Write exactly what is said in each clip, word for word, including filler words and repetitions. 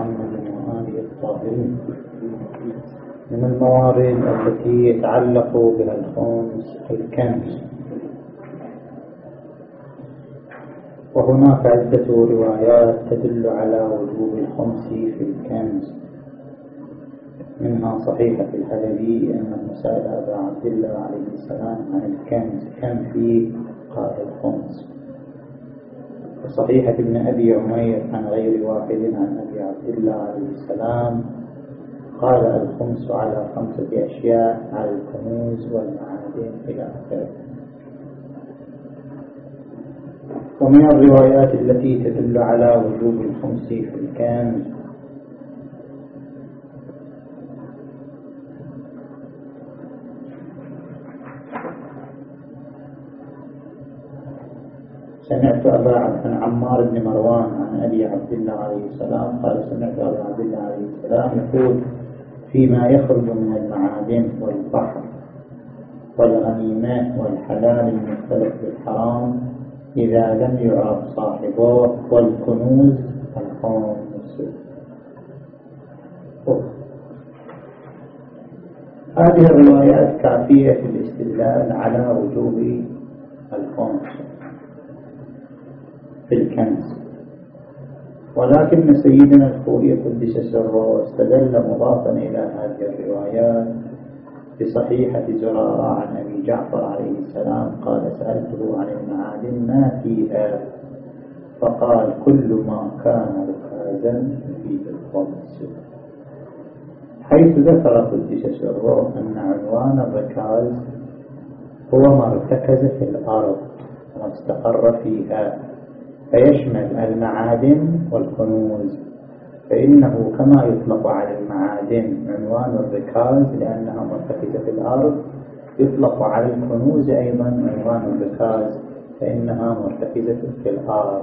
محمد وآله الطاهرين. من الموارد التي يتعلق بها الخمس الكنز، وهناك عدة روايات تدل على وجوب الخمس في الكنز، منها صحيحة الحلبي أنه سأل أبا عبد الله عليه السلام عن الكنز كم فيه؟ قال الخمس. وصحيحة ابن أبي عمير عن غير واحد عن أبي عبد الله عليه السلام قال الخمس على خمسة أشياء: على الكنوز والمعادن إلى آخره. ومن الروايات التي تدل على وجوب الخمس في الكنز سمعت أبا عن عمار بن مروان عن أبي عبد الله عليه السلام قال سمعت أبا عبد الله عليه السلام يقول: فيما يخرج من المعادن والبحر والغنيمات والحلال المختلف بالحرام إذا لم يعرف صاحبه والكنوز الخمس. هذه الروايات كافية في الاستدلال على وجوب الخمس في الكنز، ولكن سيدنا الخوئي قدس سره استدل مضافا إلى هذه الروايات بصحيحة زرارة عن أبي جعفر عليه السلام قال: سألته عن المعادن ما فيها، فقال: كل ما كان ركازا فيه الخمس، حيث ذكر قدس سره أن عنوان الركاز هو ما ارتكز في الأرض واستقر فيها، فيشمل المعادن والكنوز، فإنه كما يطلق على المعادن عنوان الركاز لأنها مرتكزة في الأرض، يطلق على الكنوز أيضا عنوان الركاز فإنها مرتكزة في الأرض.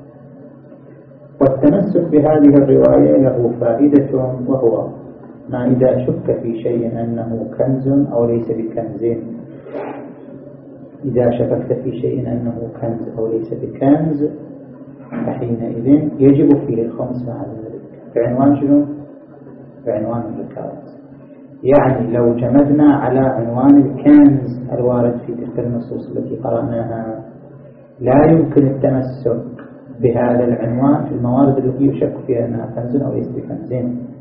والتمسك بهذه الرواية له فائدة، وهو ما إذا شك في شيء أنه كنز أو ليس بكنز، إذا شككت في شيء أنه كنز أو ليس بكنز فحينئذ يجب فيه الخمس على ذلك بعنوان شنو؟ بعنوان الركاز. يعني لو جمدنا على عنوان الكنز الوارد في تلك النصوص التي قرأناها لا يمكن التمسك بهذا العنوان في الموارد التي يشك فيها أنها كنز أو ليس بكنز.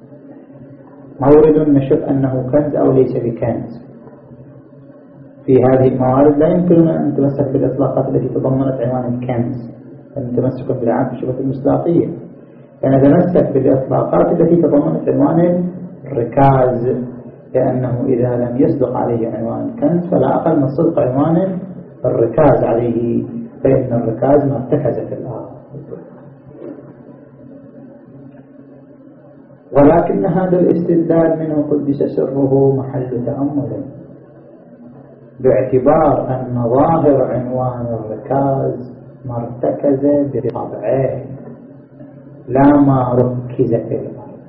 مورد نشك أنه كنز أو ليس بكنز، في هذه الموارد لا يمكن أن نتمسك بالإطلاقات التي تضمنت عنوان الكنز، فنتمسك بالعام في الشبكة المصداقية، فنتمسك بالإطلاقات التي تضمنت عنوان الركاز، لأنه إذا لم يصدق عليه عنوان الكنز فلا أقل من صدق عنوان الركاز عليه، فإن الركاز ما ارتكز في الأرض. ولكن هذا الاستدلال منه قدس سره محل تأمل، باعتبار أن ظاهر عنوان الركاز ما ارتكز بطبعه لا ما ركز في الأرض،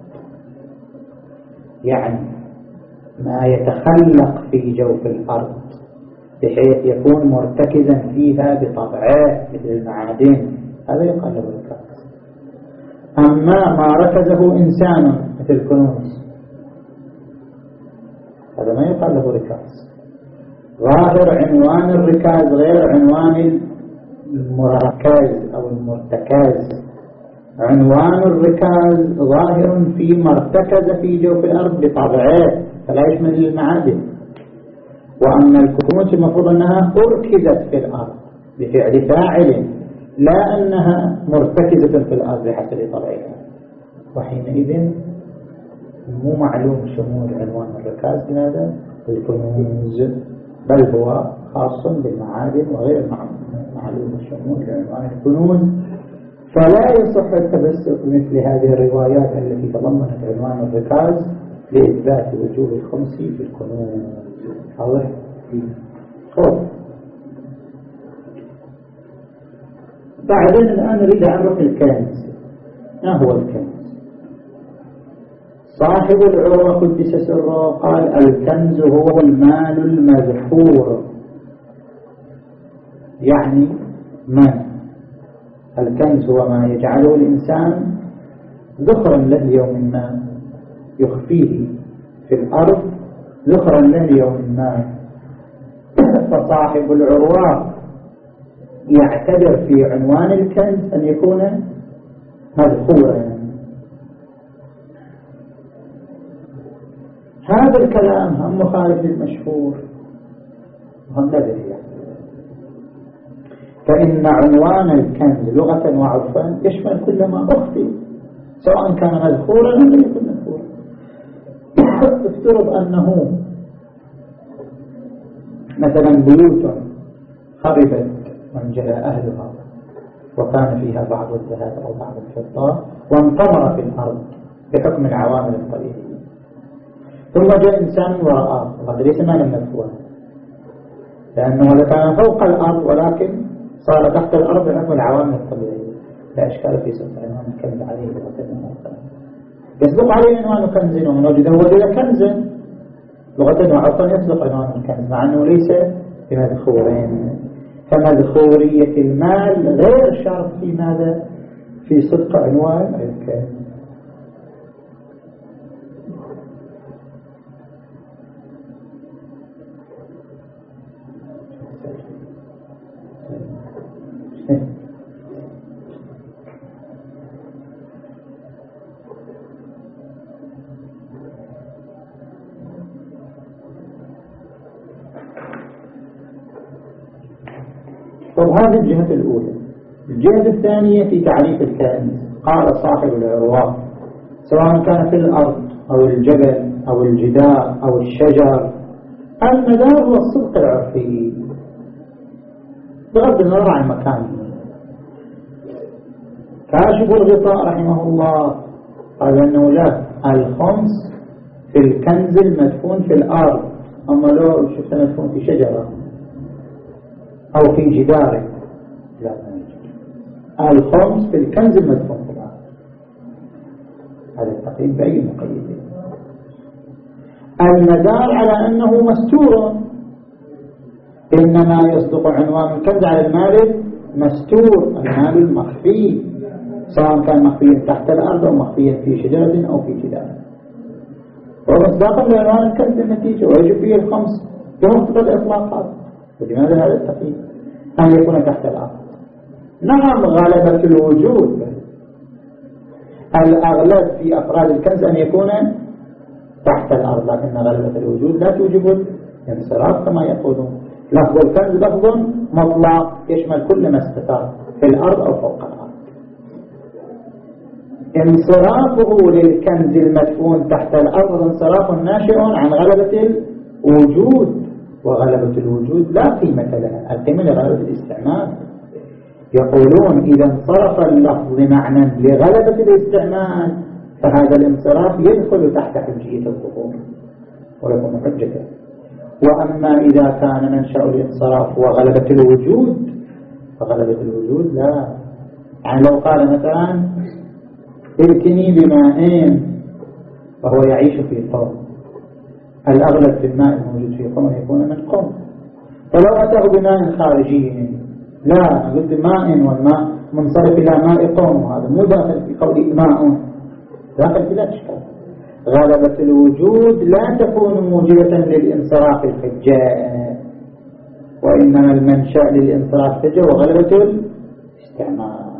يعني ما يتخلق في جوف الأرض بحيث يكون مرتكزا فيها بطبعه مثل المعادن، هذا يقال له ركاز. أما ما ركزه إنسان مثل الكنوز هذا ما يقال له ركاز. ظاهر عنوان الركاز غير عنوان المركز أو المرتكز. عنوان الركاز ظاهر فيما ارتكز في جوف الأرض بطبعه فلا يشمل المعادن، وأما الكنوز المفروض أنها أركزت في الأرض بفعل فاعل لا أنها مرتكزة في الأرض بحسب طبعها، وحينئذ مو معلوم شمول عنوان الركاز بهذا الكنوز، بل هو خاص بالمعادن وغير معلوم الشمول لعنوان الكنوز. فلا يصح التمسك بمثل هذه الروايات التي تضمنت عنوان الركاز لإثبات وجوب الخمس في الكنوز. واضح؟ خب بعدين الآن نريد أن نعرف الكنز. ما هو الكنز؟ صاحب العروة قدس سره قال: الكنز هو المال المذخور. يعني من؟ الكنز هو ما يجعله الإنسان ذخرا له يوم ما يخفيه في الأرض ذخرا له يوم ما. فصاحب العروة يعتبر في عنوان الكنز أن يكون مذخورا. هذا الكلام هم مخالف للمشهور وهم ندري يعني. فإن عنوان الكنز لغة وعرفا يشمل كل ما أخفي سواء كان مذخورا أو لم يكن مذخورا. افترض أنه مثلا بيوت خربت وانجلى أهلها وكان فيها بعض الذهب أو بعض الفضة وانطمر في الأرض بحكم العوامل الطبيعية، ثم جاء إنسان ورآه وقد ليس مالا مدفوعا لأنه كان فوق الأرض ولكن صار تحت الأرض بحكم العوامل الطبيعية، لا إشكال في سلطة عنوان الكنز عليه لغة يصدق عليه عنوان كنز ومن وجده وجد كنزا لغة وعرفا يصدق عنوان الكنز مع أنه ليس بمذخورين. فمذخورية المال غير شرط في ماذا؟ في صدق عنوان الكنز. طب هذه الجهة الأولى. الجهة الثانية في تعريف الكنز. قال صاحب العروة سواء كان في الأرض أو الجبل أو الجدار أو الشجر، المدار هو الصدق العرفي بغض النظر عن مكانه. كاشف الغطاء رحمه الله قال أنه لا، الخمس في الكنز المدفون في الأرض، أما لو شفت مدفون في شجرة أو في جدار لا، الخمس في الكنز المدفون في الأرض. هذا التقييد بأي مقيد. المدار على أنه مستور، إنما يصدق عنوان الكنز على المال مستور، المال المخفي سواء كان مخفيا تحت الأرض أو مخفيا في شجرة أو في جدار، ومصداقا لعنوان الكنز النتيجة ويجب فيه الخمس بمقتضى الإطلاقات. ولماذا هذا التقييد؟ أن يكون تحت الأرض. نعم غلبة الوجود، الأغلب في أفراد الكنز أن يكون تحت الأرض، لكن غلبة الوجود لا توجب الانصراف كما يقولون. لفظ الكنز لفظ مطلق يشمل كل ما استتر في الأرض أو فوق الأرض. انصرافه للكنز المدفون تحت الأرض انصراف ناشئ عن غلبة الوجود، وغلبة الوجود لا قيمة لها، القيمة لغلبة الاستعمال. يقولون إذا انصرف اللفظ معنى لغلبة الاستعمال فهذا الانصراف يدخل تحت حجية الظهور ويكون حجته. وأما إذا كان منشأ الانصراف وغلبة الوجود فغلبة الوجود لا. يعني لو قال مثلا ائتني بماء فهو يعيش في قوم، الأغلب في الماء الموجود في قوم يكون من قوم، فلو أتاه بماء خارجي لا، نقول ماء والماء منصرف إلى ماء قوم، وهذا مو داخل في قول ماء، داخل بلا إشكال. غلبة الوجود لا تكون موجبة للانصراف الحجة، وإنما المنشأ للانصراف الحجة وغلبة الاستعمال.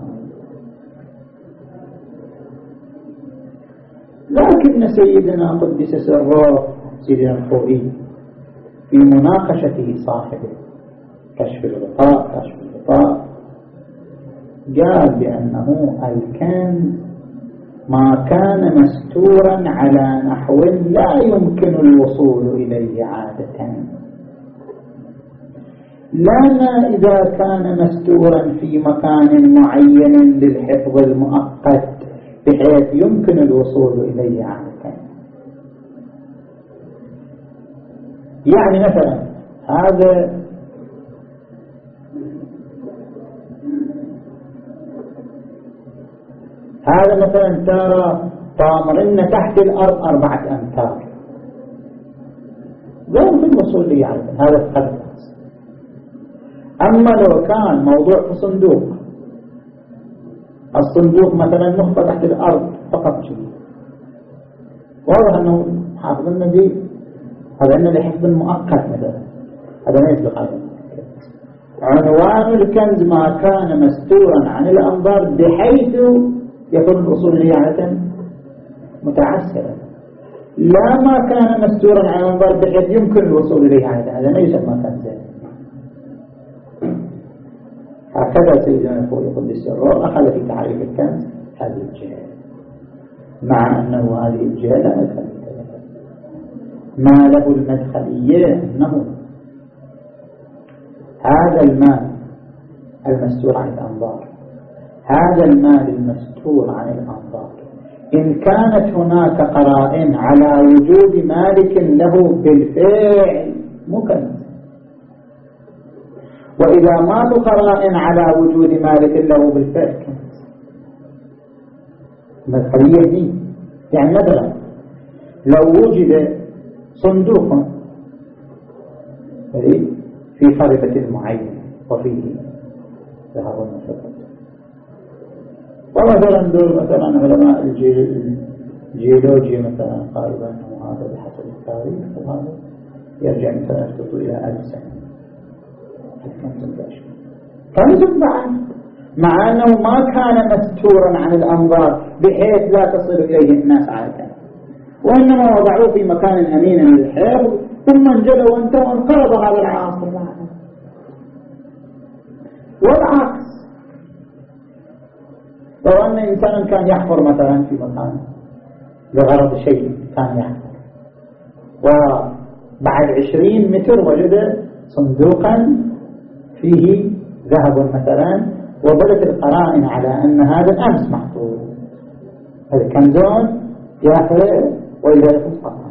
لكن سيدنا قدس سره سيدنا الخوئي في مناقشته صاحبه كشف الغطاء كشف الغطاء قال بأنه الكنز ما كان مستورا على نحو لا يمكن الوصول إليه عادة، لا ما إذا كان مستورا في مكان معين للحفظ المؤقت بحيث يمكن الوصول إليه عادة. يعني مثلا هذا هذا مثلا ترى طامرن تحت الأرض أربعة أمتار لا يمكن الوصول لي عادة، هذا الخلق. أما لو كان موضوع في صندوق الصندوق مثلا نقطة تحت الأرض فقط شيء، واضح أنه حافظنا دي هذا أنه لحفظ مؤقت مثلا، هذا ما يسبق عليه. عنوان الكنز ما كان مستورا عن الأنظار بحيث يكون الوصول إليه عادة متعسرا، لا ما كان مستورا عن الأنظار بحيث يمكن الوصول إليه عادة، هذا ما يسمى كنزا. هكذا سيدنا الخوي قدس الروح أخذ في تعريف الكنز هذه الجهة، مع أنه هذه الجهة لا مدخل ما له المدخلية أنه هذا المال المستور عن الأنظار، هذا المال المستور عن الأنظار إن كانت هناك قرائن على وجود مالك له بالفعل مكنز، وإذا ما قرائن على وجود مالك له بالفعل كنز. المدخلية دي يعني مثلا لو وجد صندوق في خريطة معينة وفيه ذهب وفضة، ومثلا دول مثلا علماء الجيولوجيا مثلا قالوا أنه هذا بحسب التاريخ وهذا يرجع مثلا يخطط إلى ألف سنة كنز بعد، مع أنه ما كان مستورا عن الأنظار بحيث لا تصل إليه الناس عادة، وإنما وضعوه في مكان أمين للحفظ ثم انجلوا وانتهوا وانقرض هذا العاصر. والعكس لو أن إنسان كان يحفر مثلا في مكان لغرض شيء كان يحفر، وبعد عشرين متر وجد صندوقا فيه ذهب مثلا، وبدت القرائن على أن هذا الأمس محفوظ، هذا كنزون يأخذ وإذا يكون فقط.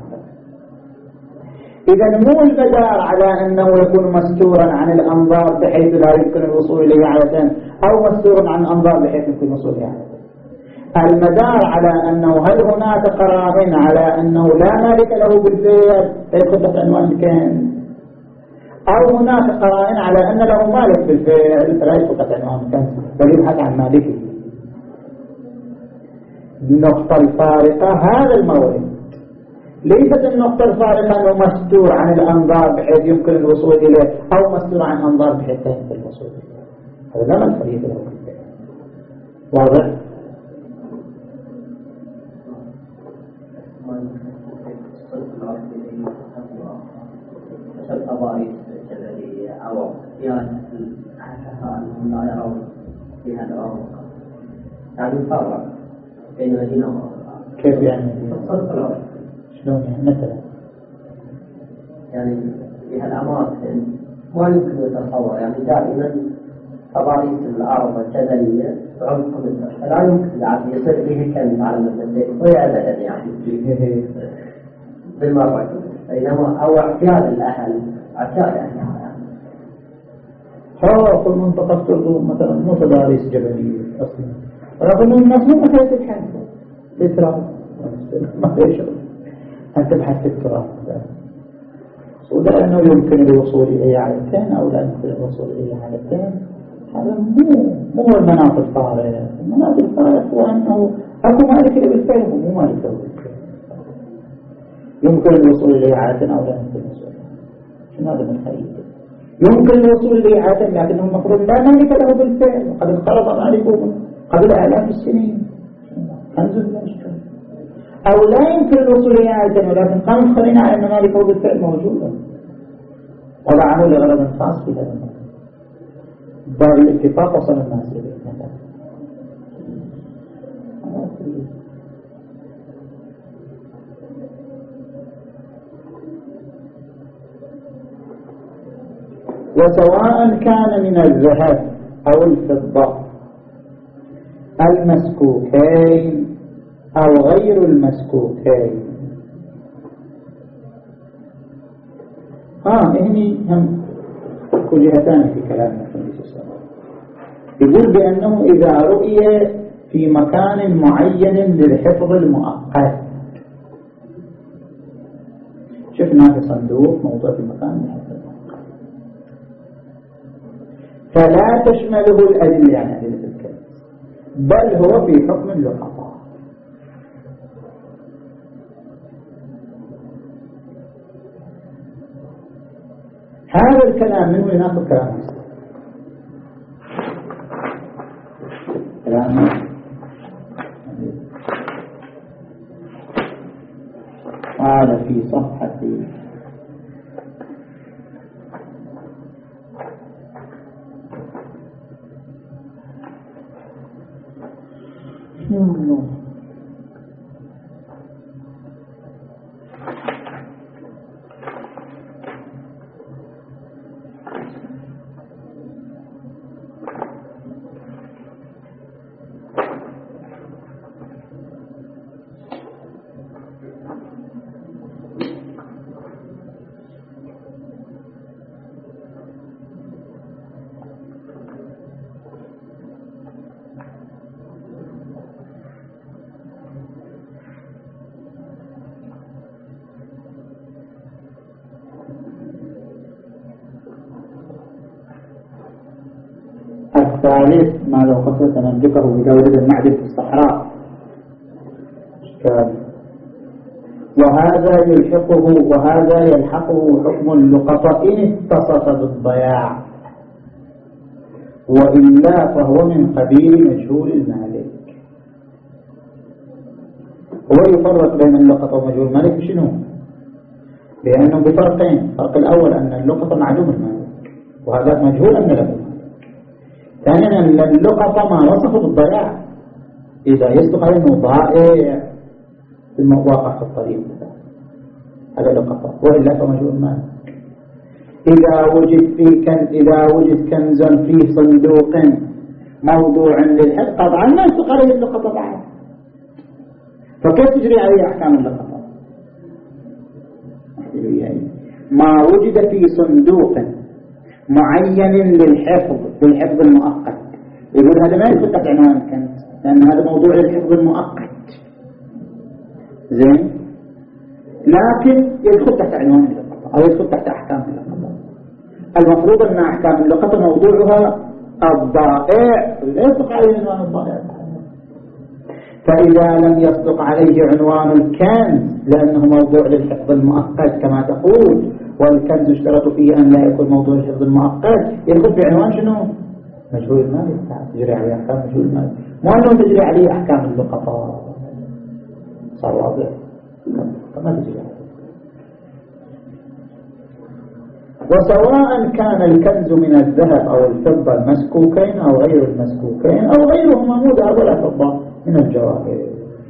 إذا مو المدار على أنه يكون مستورا عن الأنظار بحيث لا يمكن الوصول إليه عادة، أو مستورا عن الأنظار بحيث يمكن الوصول إليه عادة. المدار على أنه هل هناك قرائن على أنه لا مالك له بالفعل فيخطط عنوان الكنز، أو هناك قرائن على أن له مالك بالفعل فلا يخطط عنوان الكنز بل يبحث عن مالكه. النقطة الفارقة هذا المورد، ليست النقطة الفارقة أنه مستور عن الأنظار بحيث يمكن الوصول إليه أو مستور عن الأنظار بحيث لا يمكن الوصول إليه، هذا لا مدخلية له. واضح؟ القضايا الجبلية أو قيادة الأحساء لا يرون في هذا الأمر، يعني فرق بين مدينة وأخرى. كيف يعني؟ الصدق الأرض شلون يعني مثلا؟ يعني في هالأماكن ما يمكن يتصور، يعني دائما تضاريس الأرض الجبلية بعمق متر، فلا يمكن يعني يصير فيه كنز على المسافة ولا أبدا يعني بالمرة، بينما أو اعتياد الأهل اعتياد أهلها يعني. هو في منطقة ترضو مثلا مو تضاريس جبلية أصلا، ولكن الناس مو مثلا تبحث في التراب ما في شغل أن تبحث في التراب، ولا أنه يمكن الوصول إليه عادتين أو لا يمكن الوصول إليه عادتين، هذا مو مو المناط الفارغ. المناط الفارغ هو أنه أكو مالك له بالفعل ومو مالك له بالفعل، يمكن الوصول إليه عادة أو لا يمكن الوصول إليه. شنو هذا من خير؟ يمكن الوصول إليه عادة لكنه المفروض لا مالك له بالفعل وقد انقرض مالكه قبل آلاف السنين، كنز لا يشتغل، أو لا يمكن الوصول إليه عادة ولكن قام الخلينا على أن مالكه بالفعل موجودا وضعه لغرض خاص في هذا المكان، باب الاتفاق وصل الناس إليه مثلا. وسواء كان من الذهب أو الفضة المسكوكين أو غير المسكوكين. آه هني هم كليتان في كلام النبي صلى الله عليه وسلم، يقول بأنه إذا رؤي في مكان معين للحفظ المؤقت، شفنا في صندوق موضوع في مكان للحفظ المؤقت فلا تشمله الأدلة عن أدلة الكنز، بل هو في حكم اللقطة. هذا الكلام من وين ناخذ كلام كلام هذا في صفحة الثالث ما لو خصوصا نملكه بجودة المعدن في الصحراء وهذا يلحقه وهذا يلحقه حكم اللقطة إن اتصف بالضياع، وإلا فهو من قبيل مجهول المالك. هو يفرق بين اللقطة ومجهول المالك بشنو؟ لأنهم بفرقين. الفرق الأول أن اللقطة معلوم المالك وهذا مجهول أن له. ثانيا أن اللقطة ما وصف بالضياع، إذا يصدق عليه أنه ضائع في المواقع في الطريق هذا لقطة، وإلا فمجهول المالك. إذا وجد في كنز إذا وجد كنز في صندوق موضوع للحفظ طبعا ما يصدق عليه اللقطة بعد، فكيف تجري عليه أحكام اللقطة؟ ما وجد في صندوق معين للحفظ بالحفظ المؤقت، يقول هذا ما يدخل تحت عنوان الكنز لأن هذا موضوع للحفظ المؤقت زين، لكن يدخل تحت عنوان اللقطة أو يدخل تحت أحكام اللقطة. المفروض أن أحكام اللقطة موضوعها الضائع، لا يصدق عليه عنوان الضائع. فإذا لم يصدق عليه عنوان الكنز لأنه موضوع للحفظ المؤقت كما تقول، والكنز اشترط فيه أن لا يكون موضوع الحفظ المؤقت، يدخل بعنوان شنو؟ مجهول المال. تجري عليه أحكام مجهول المال، مو أنه تجري عليه أحكام اللقطة. صار واضح؟ ما تجري عليه. وسواء كان الكنز من الذهب أو الفضة المسكوكين أو غير المسكوكين أو غيرهما مو ذهب ولا فضة من الجواهر.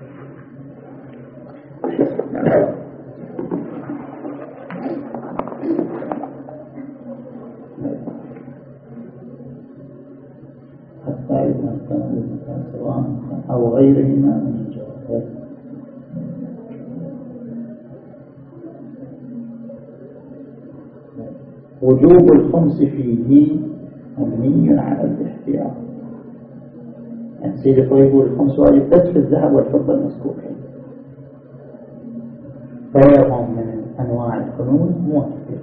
سواء أو غيرهما من الجواهر. وجوب الخمس فيه مبني على الاحتياط. يعني سيدي يقول الخمس واجب بس في الذهب والفضة المسكوكين، غيرهم من أنواع الكنوز موجب.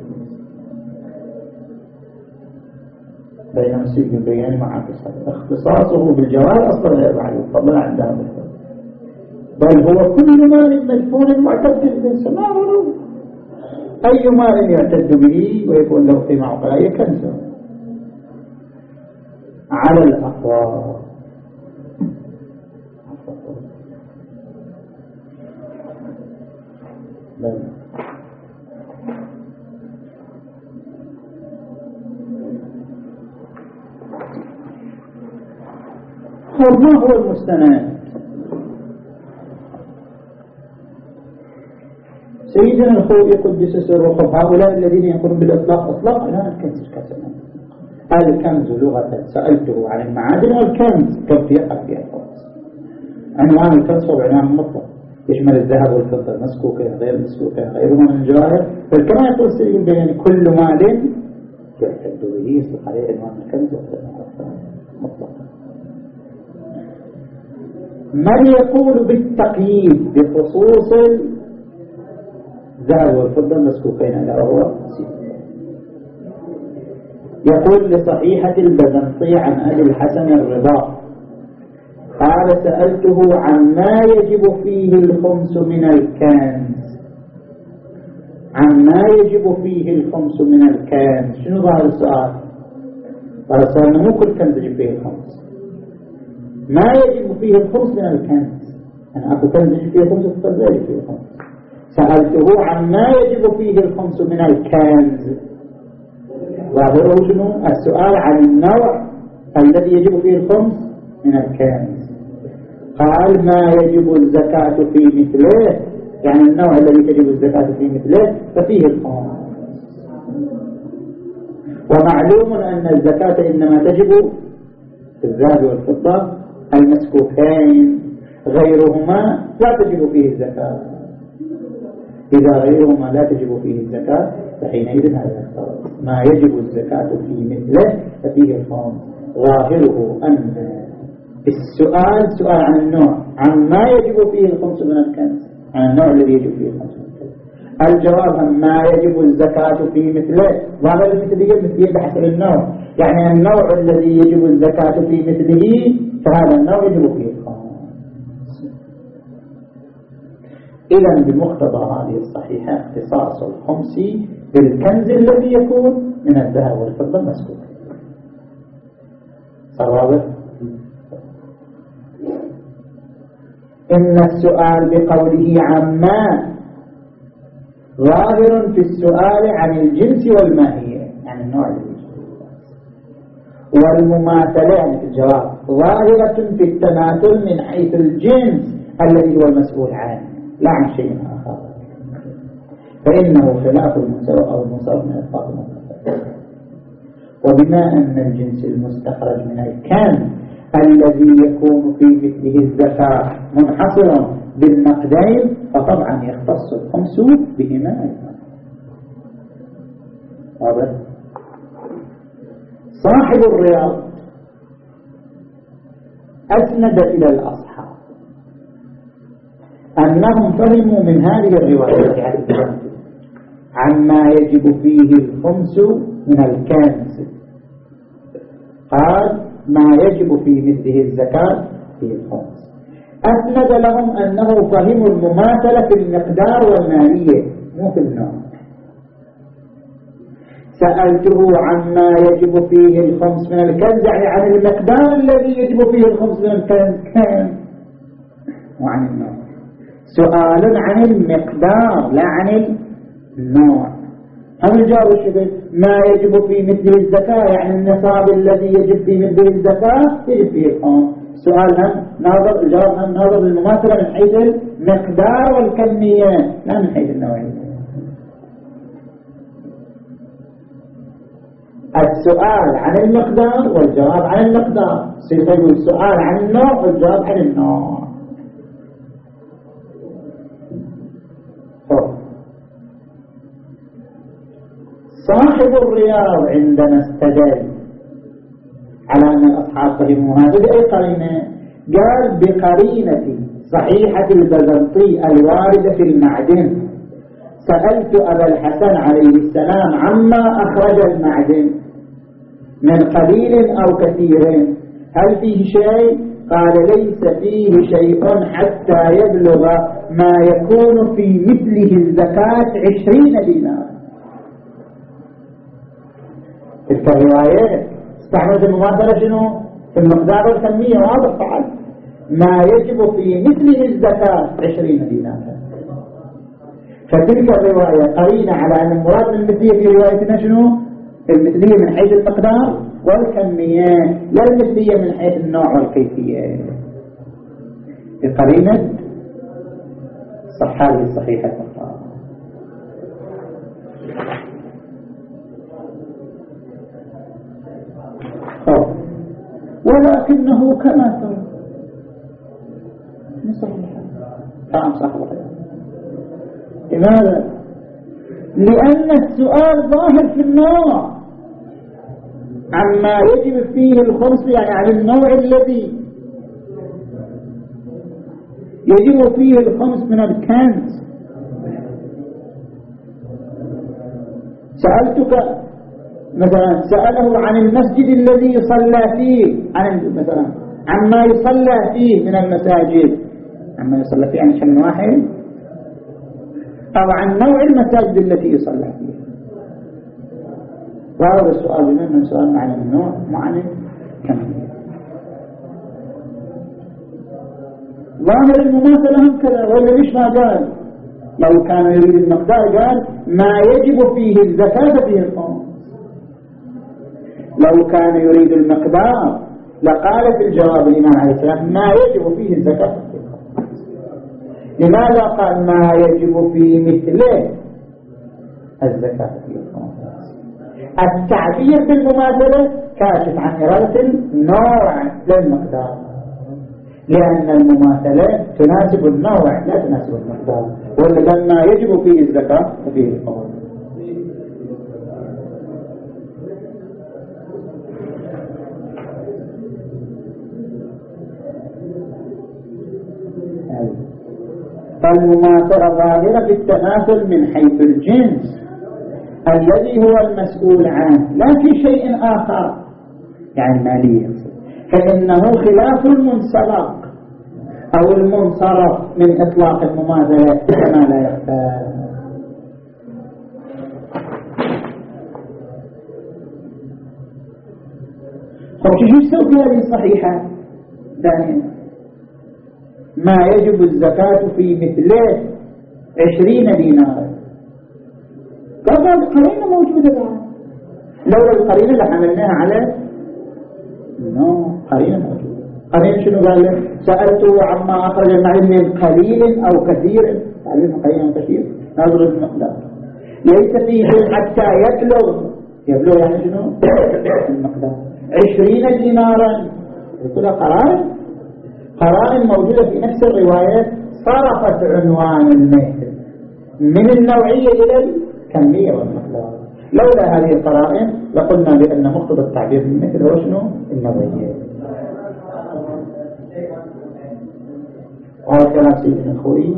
بينما السيد البياني مع اختصاصه بالجواهر أصلا غير معلوم فضلا عن ذهب الفضة، بل هو كل مال مدفون معتد بالإنسان. أي مال يعتد به ويكون له قيمة عقلائية كنز على الأقوى. ما هو المستند؟ سيدنا الخوئي قدس سره هؤلاء الذين يقولون بالإطلاق إطلاق لا الكنز كسنا. الكنز لغة سألته عن المعادن والكنز كم في أخي الفرس. عنوان الكنز هو عنوان مطلق يشمل الذهب والفضة المسكوكين غير المسكوكين غيرهما من الجواهر، فكما يقول السيد البياني كل مال يعتد به يصدق عليه عنوان الكنز مطلق. من يقول بالتقييد بخصوص الذهب والفضة المسكوكين ألا وهو يقول لصحيحة البزنطي عن أبي الحسن الرضا قال سألته عما يجب فيه الخمس من الكنز، عما يجب فيه الخمس من الكنز. شنو ظاهر السؤال؟ ظاهر السؤال مو كل كنز يجب فيه الخمس، ما يجب فيه الخمس من الكنز. أنا أكو كنز يجب فيه الخمس وكنز لا يجب فيه الخمس. سألته عما يجب فيه الخمس من الكنز، ظاهره شنو؟ السؤال عن النوع الذي يجب فيه الخمس من الكنز. قال ما يجب الزكاة في مثله، يعني النوع الذي تجب الزكاة في مثله ففيه الخمس. ومعلوم أن الزكاة إنما تجب في الذهب والفضة المسكوكين، غيرهما لا تجب فيه الزكاة. إذا غيرهما لا تجب فيه الزكاة فحينئذ هذا ما يجب الزكاة في مثله ففيه الخمس. ظاهره أن السؤال سؤال عن النوع، عن ما يجب فيه الخمس من الكنز، عن النوع الذي يجب فيه الخمس من الكنز. الجواب ما يجب الزكاة في مثله. ظاهر المثلية المثلية بحسب النوع، يعني النوع الذي يجب الزكاة في مثله فهذا النوع يجب فيه الخمس. إذن بمقتضى هذه الصحيحة اختصاص الخمس بالكنز الذي يكون من الذهب والفضة المسكوك. صواب. إن السؤال بقوله عما ظاهر في السؤال عن الجنس والماهية، يعني النوع الذي والمماثلة يعني في الجواب ظاهرة في التماثل من حيث الجنس الذي هو المسؤول عنه لا عن شيء آخر، فإنه خلاف المساواة أو المصاب من الفاظ المماثلة. وبما أن الجنس المستخرج من الكنز الذي يكون في مثله الزكاة منحصرا بالنقدين فطبعا يختص الخمس بهما. واضح؟ صاحب الرياض أسند إلى الأصحاب أنهم فهموا من هذه الرواية عما يجب فيه الخمس من الكنز، قال ما يجب في مثله الزكاة فيه الخمس. أسند لهم أنه فهموا المماثلة في المقدار والمالية مو في النوع. سألته عما يجب فيه الخمس من الكنز، يعني عن المقدار الذي يجب فيه الخمس من الكنز كم، وعن النوع. سؤال عن المقدار لا عن النوع. هم الجواب الشبه ما يجب في مثله الزكاة، يعني النصاب الذي يجب في مثله الزكاة يجب فيه الخمس. سؤال هم ناظر، الجواب هم ناظر للمماثلة من حيث المقدار والكمية لا من حيث النوعية. السؤال عن المقدار والجواب عن المقدار، سيقول السؤال عن النوع والجواب عن النوع. صاحب الرياض عندما استدل على أن الأصحاب فهموا هذا بأي قرينة؟ قال بقرينة صحيحة البزنطي الواردة في المعدن. سألت أبا الحسن عليه السلام عما أخرج المعدن من قليل أو كثير هل فيه شيء؟ قال ليس فيه شيء حتى يبلغ ما يكون في مثله الزكاة عشرين دينار. تلك الرواية استعملت المماثلة شنو؟ في المقدار والكمية، واضح طبعا ما يجب في مثله الزكاة عشرين دينار. فتلك الرواية قرينة على أن المراد من المثلية في روايتنا شنو؟ المثلية من حيث المقدار والكمية لا المثلية من حيث النوع والكيفية. بقرينة صحابي الصحيحة فقط. ولكنه كما ترى صحيح نعم صحيح. لماذا؟ لأن السؤال ظاهر في النوع عما يجب فيه الخمس، يعني عن النوع الذي يجب فيه الخمس من الكنز. سألتك مثلا سأله عن المسجد الذي يصلى فيه، عن مثلا عما يصلى فيه من المساجد، عما يصلى فيه عن شن واحد أو عن نوع المساجد التي يصلى فيها. وهذا السؤال بما من سؤال عن النوع وعن الكمية. ظاهر المماثلة هم كذا، ولا ليش ما قال؟ لو كان يريد المقدار قال ما يجب فيه الزكاة فيه الخمس. لو كان يريد المقدار لقال في الجواب الإمام عليه السلام ما يجب فيه الزكاة فيه الخمس. لماذا قال ما يجب في مثله الزكاة فيه الخمس؟ التعبير بالمماثلة كاشف عن إرادة النوع للمقدار، لأن المماثلة تناسب النوع لا تناسب المقدار، ولما يجب فيه الزكاة فيه الخمس. فالمماثلة ظاهرة بالتماثل من حيث الجنس الذي هو المسؤول عنه، لا في شيء آخر يعني مالية، فإنه خلاف المنسلق أو المنصرف من إطلاق المماثلة كما لا يخفى. طب شو يسوي في هذه الصحيحة؟ ثانيا ما يجب الزكاة في مثله عشرين دينار، قال القرينة موجودة الآن، لولا القرينة لحملناها على نو قرينة موجودة. قرينة شنو قال له؟ سألته عما أخرج المعلم من قليل أو كثير، تعلم قليل أو كثير نظر المقدار، ليس فيه حتى يبلغ يبلغ يعني شنو المقدار عشرين دينارا. يقول قرائن قرائن موجودة في نفس الرواية صرفت عنوان المثل من النوعية إلى الكمية والمقدار. لولا هذه القرائن لقلنا بأن مقتضى التعبير بالمثل هو شنو النوعية. وهذا كلام سيدنا الخوي.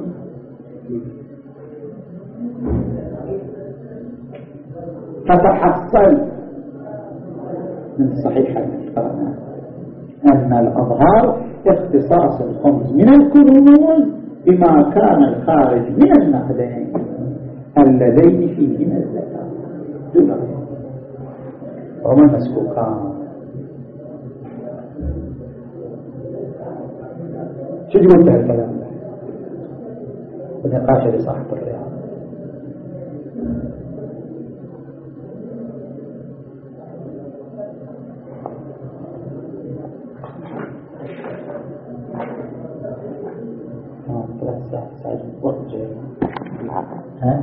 فتحصل من صحيح القرآن أن الأظهار اختصاص الخمس من الكنوز بما كان الخارج من النقدين اللذين فيهما الزكاة دون غيره وما المسكوكان. شو قلت هالكلام ده ونقاش لصاحب الرياض؟ ها؟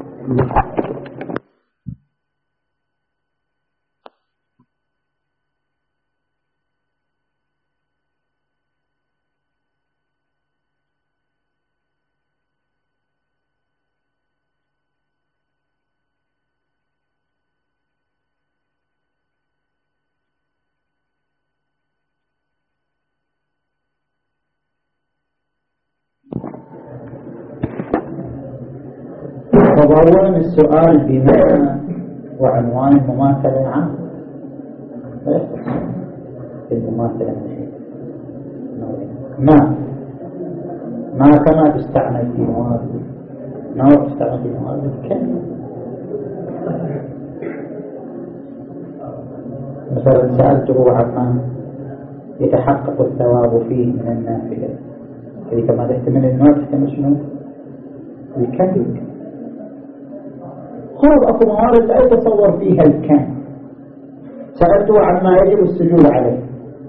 تضمن السؤال بما وعنوان المماثلة عام المماثلة ما ما كما تستعمل في مواد ما تستعمل في مواد الكلمة. مثلا سألته عما يتحقق الثواب فيه من النافلة، إذا كما تحتمل النوع تحتمل شنو الكذب. خذ أكو موارد لا يتصور فيها الكم. سألته عما يجب السجود عليه،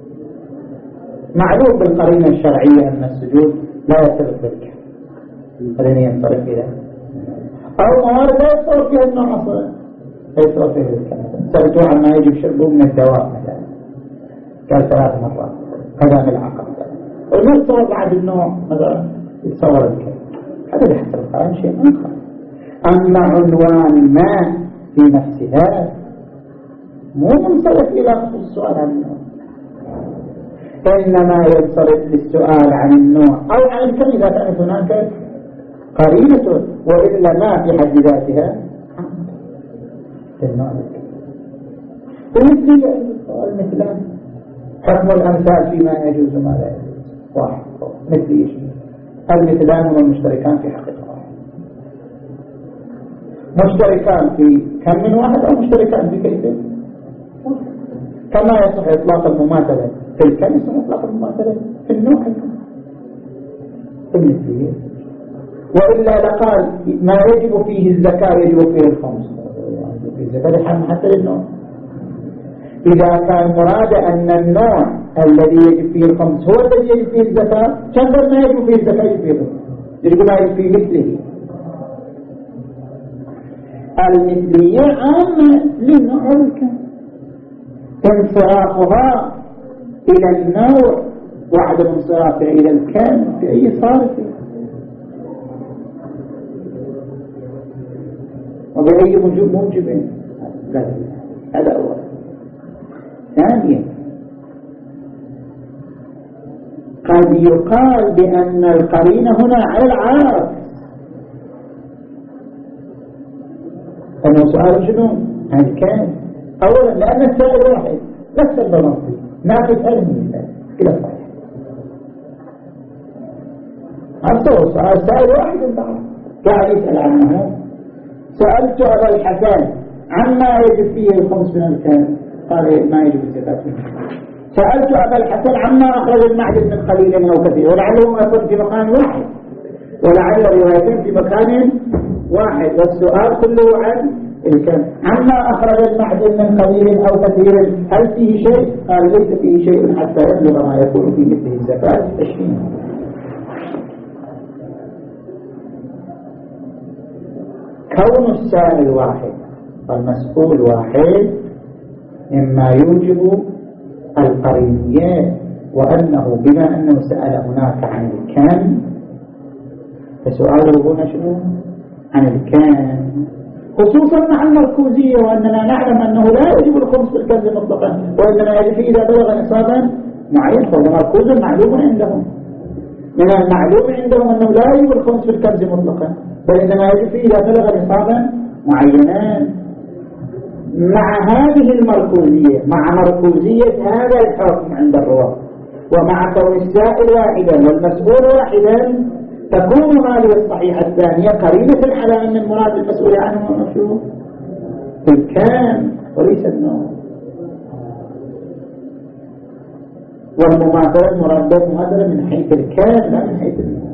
معلوم بالقرينة الشرعية أن السجود لا يرتبط بالكم، فلن ينصرف إلى أو موارد لا يتصور فيها النوع أصلا لا يتصور فيها الكم. سألته عما يجب شربه من الدواء مثلا، قال ثلاث مرات هذا من العقل، وما يتصور بعد النوع مثلا يتصور الكم. هذا بحث القرآن شيء آخر. أما عنوان ما في نفسها مو منصرف إلى السؤال عن النوع، إنما ينصرف للسؤال عن النوع أو عن الكم إذا كانت هناك قرينة، وإلا ما في حد ذاتها النوع. ومثل السؤال مثلا حكم الأمثال فيما يجوز وما لا يجوز واحد مثل إيش؟ المثلان والمشتركان في حقيقة واحد، مشتركان في كم من واحد أو مشتركان في كيفين، كما يصح إطلاق المماثلة في الكم يصح إطلاق المماثلة في النوع في المثلية. وإلا لقال ما يجب فيه الزكاة يجب فيه الخمس، في الزكاة حتى للنوع. إذا كان مراد أن النوع الذي يجب فيه الخمس هو الذي يجب فيه الزكاة، شكر ما يجب فيه الزكاة يجب فيه الخمس، يجب ما يجب فيه مثله. المثلية عامة للنوع والكم، انصرافها إلى النوع وعدم انصرافها إلى الكم في أي صارف وبأي موجب موجب. هذا أول. ثانيا قد يقال بأن القرينة هنا على العارض، أنه سؤال شنو؟ هل كان أولا لأن السائل واحد نفس البلانطي ناخذ علمي كلا صحيح أصول سؤال سائل واحد انتعرف قاعد يسأل عنه. سألت أبا الحسن عما يجب فيه الخمس من الكام قال ما يجب الزكاة فيه. سألت أبا الحسن عما أخرج المعدن من قليل أو كثير، ولعله ما يكون في مكان واحد ولعل روايتين في مكان واحد، والسؤال كله عن الكم. عما أخرج المعدن من قليل أو كثير هل فيه شيء؟ قال ليس فيه شيء حتى يبلغ ما يكون في مثله الزكاة التشريع. كون السائل واحد والمسؤول واحد مما يوجب القرينية، وأنه بما أنه سأل هناك عن الكم فسؤاله هنا شنو؟ عن الكم، خصوصا مع المركوزية، وأننا نعلم أنه لا يجب الخمس بالكنز مطلقا، وإنما يجب إذا بلغ نصابا معين، فهو مركوز معلوم عندهم. من المعلوم عندهم أنه لا يجب الخمس بالكنز مطلقا، وإنما يجب إذا بلغ نصابا معينا. مع هذه المركوزية، مع مركوزية هذا الحكم عند الرواة، ومع كون السائل واحدا والمسؤول واحدا، تكون هذه الصحيحة الثانية قريبة على أن المراد المسؤول عنه هو مشروع بالكام وليس النوع. والمماثلة المراد مماثلة من حيث الكام لا من حيث النوع.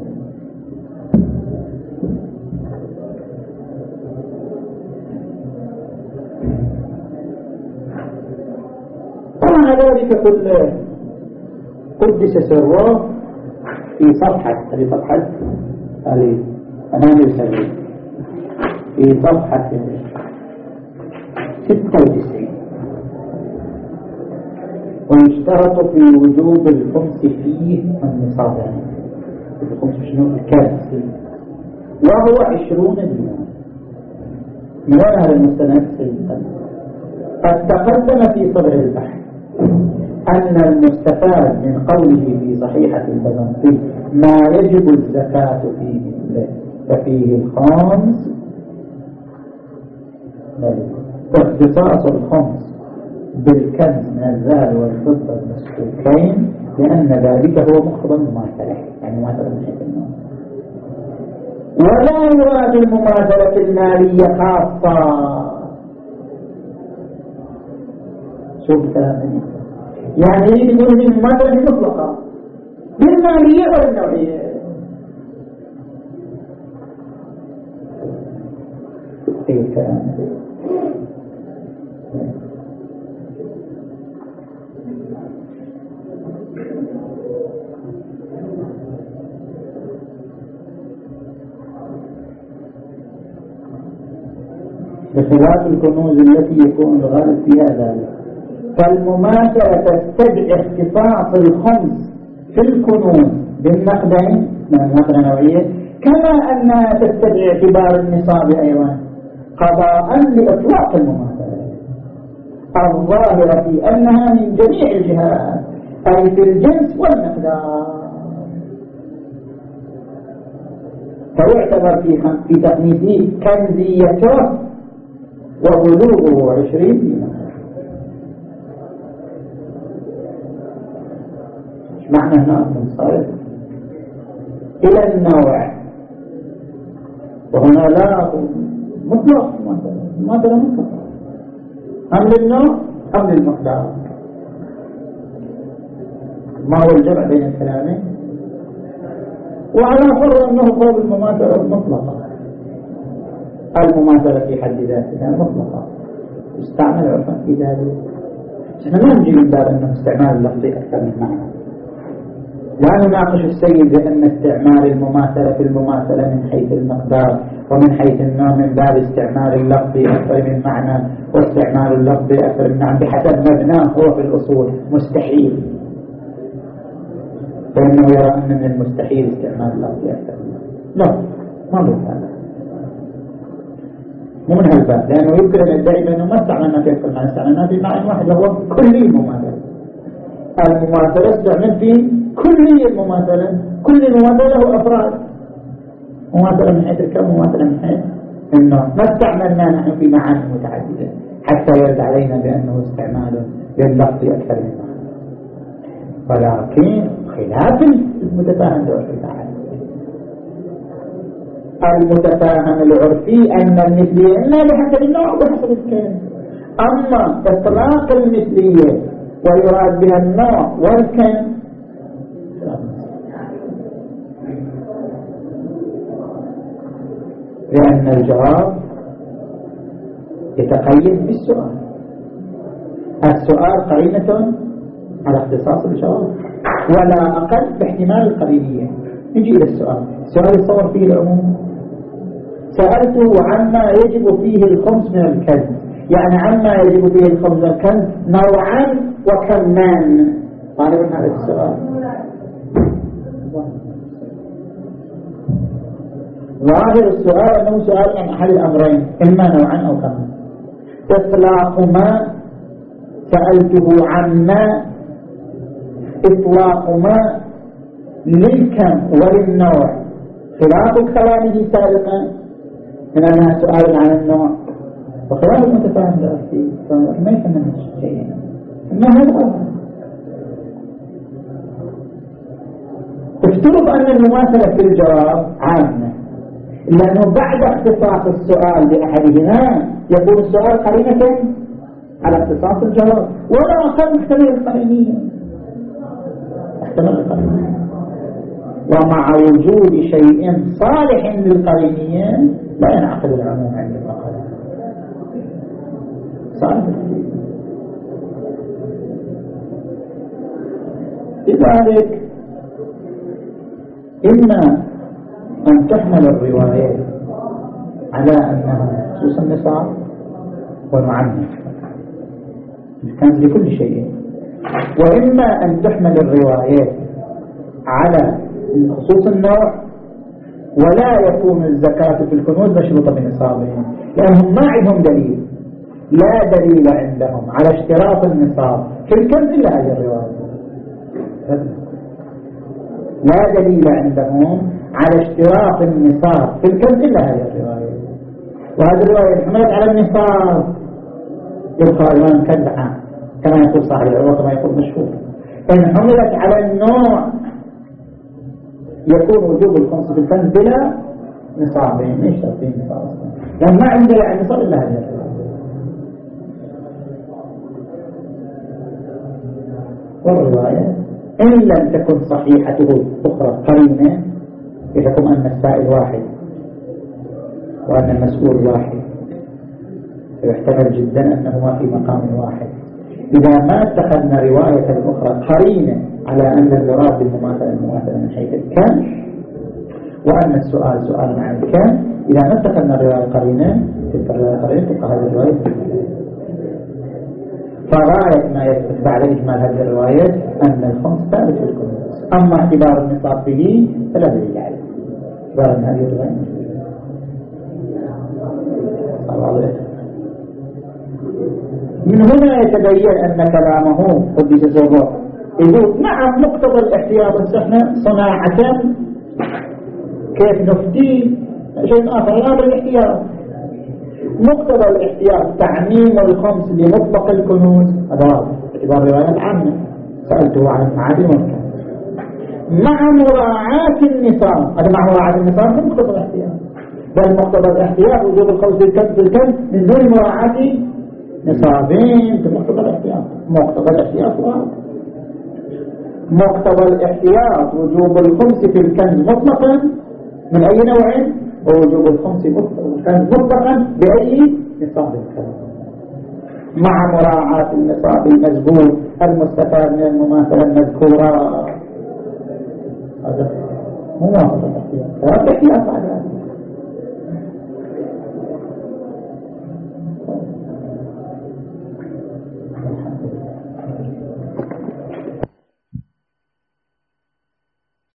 ومع ذلك كل قدس سره في صفحة هذه صفحة هذه ثمانية وسبعين في صفحة ستة وتسعين ويشترط في وجوب الخمس فيه النصاب، الخمس شنو الكاس، وهو عشرون دينار. من وين هذا المستند؟ قد تقدم في صدر البحث أن المستفاد من قوله في صحيحة البزنطي ما يجب الزكاة فيه مثله ففيه الخمس، واختصاص الخمس بالكنز من الذهب والفضة المسكوكين، لأن ذلك هو مقتضى المماثلة، يعني مماثلة من حيث النوع. ولا يراد المماثلة المالية خاصة. شوف الكلام، يعني يقول لي المماثلة مطلقة بالمالية والنوعية. ايه الكلام بخلاف الكنوز التي يكون الغالب فيها ذلك. فالمماثلة تستدعي اختصاص الخمس في الكنوز بالنقدين من النقد نوعية، كما أنها تستدعي اعتبار النصاب أيضا قضاء لإطلاق المماثلة الظاهرة في أنها من جميع الجهات، أي في الجنس والمقدار. فيعتبر في في تقنيته كنزيته وبلوغه عشرين دينار. معنى هنا منصرف إلى النوع، وهنا لا مطلق مماثلة مطلقة، أم للنوع أم للمقدار. ما هو الجمع بين الكلامين؟ وعلى فرض أنه قول المماثلة المطلقة، المماثلة في حد ذاتها مطلقة يستعمل عرفا في ذلك. احنا ما نجي من باب أنه استعمال اللفظي أكثر من معنى، لا نناقش السيد بأن استعمال المماثلة في المماثلة من حيث المقدار ومن حيث النوع من باب استعمال اللفظ أكثر من معنى، واستعمال اللفظ أكثر من معنى بحسب مبناه هو في الأصول مستحيل، فإنه يرى أن من المستحيل استعمال اللفظ أكثر من معنى. لا، ما هو هذا، مو من هالباب، لأنه يمكن أن يدعي بأنه ما استعملنا في أكثر معنى، استعملنا في معنى واحد وهو كلي المماثلة. المماثلة استعمل في كلي المماثلة، كل المماثلة له أفراد، مماثلة من حيث الكم، مماثلة من حيث النوع. ما استعملنا نحن في معاني متعددة حتى يرد علينا بأنه استعمال لللفظ أكثر من معنى، ولكن خلاف المتفاهم العرفي تعالى. المتفاهم العرفي أن المثلية لا بحسب النوع وبحسب الكم، أما إطلاق المثلية ويراد بها النوع والكم لأن الجواب يتقيد بالسؤال. السؤال قرينة على اختصاص الجواب ولا أقل باحتمال القرينية. نجي إلى السؤال. السؤال يتصور فيه العموم. سألته عما يجب فيه الخمس من الكنز، يعني عما يجب فيه الخمس من الكنز نوعا وكمان. قال من هذا السؤال ظاهر السؤال أنه سؤال عن أحد الأمرين، إما نوعا أو كمان. إطلاق ما سألته عما، إطلاق ما للكم وللنوع خلاف كلامه سابقا من أنها سؤال عن النوع وخلاف المتفاهم العرفي، فما يفهم شيئا. ما هذا افترض أن المماثلة في الجواب عامة، لأنه بعد اختصاص السؤال بأحدهما يكون السؤال قرينة على اختصاص الجواب، ولا أقل محتمل القرينية، محتمل القرينية. ومع وجود شيء صالح للقرينية لا ينعقد العموم عند الأقل صالح. لذلك إما أن تحمل الروايات على أنها خصوص النصاب ونعنف كانت لكل شيء، وإما أن تحمل الروايات على خصوص النوع ولا يكون الزكاة في الكنوز مشروطة بنصابهم، لأنهم ما عندهم دليل، لا دليل عندهم على اشتراط النصاب في الكنز إلا هذه الرواية، لا دليل عندهم على اشتراط النصاب في الكنز إلا هذه الرواية. وهذه الرواية حملت على النصاب يبقى الآن كدعة كما يقول صاحب العروة كما يقول مشهور. إن حملت على النوع يكون وجوب الخمس في الكنز بلا نصابين. ليش شرطين نصاب؟ لأن ما عنده يعني نصاب إلا هذه الرواية. والرواية إن لم تكن صحيحته أخرى قرينة يحكم أن السائل واحد وأن المسؤول واحد، يحتمل جدا أنهما في مقام واحد. إذا ما اتخذنا رواية أخرى قرينة على أن المراد بالمماثلة المماثلة من حيث الكم وأن السؤال سؤال عن الكم، إذا ما اتخذنا الرواية قرينة تلك الرواية قرينة تبقى هذه الرواية. فغاية ما يثبت بعد إجمال هذه الرواية أن الخمس ثابت في الكنوز، أما اعتبار النصاب به فلا دليل عليه. اعتبار أن هذه الرواية من هنا يتبين أن كلامه قدس سوره يقول نعم مقتضى الاحتياط السحنة صناعة كيف نفتي شيء آخر لا بالاحتياط. مقتضى الاحتياط تعميم الخمس لمطلق الكنوز، هذا اعتبار روايات عامة. سألته عن المعادن والكنز مع مراعاة النصاب. هذا مع مراعاة النصاب من مقتضى الاحتياط، بل مقتضى الاحتياط وجوب الخمس بالكنز بالكنز من دون مراعاة نصابين في مقتضى الاحتياط. مقتضى الاحتياط واحد. مقتضى الاحتياط وجوب الخمس في الكنز مطلقا من أي نوع، ووجوب الخمس في الكنز مطلقا بأي نصاب الكنز، مع مراعاة النصاب المذكور المستفاد من المماثلة المذكورة. هذا مو موافقة الاحتياط، هذا الاحتياط على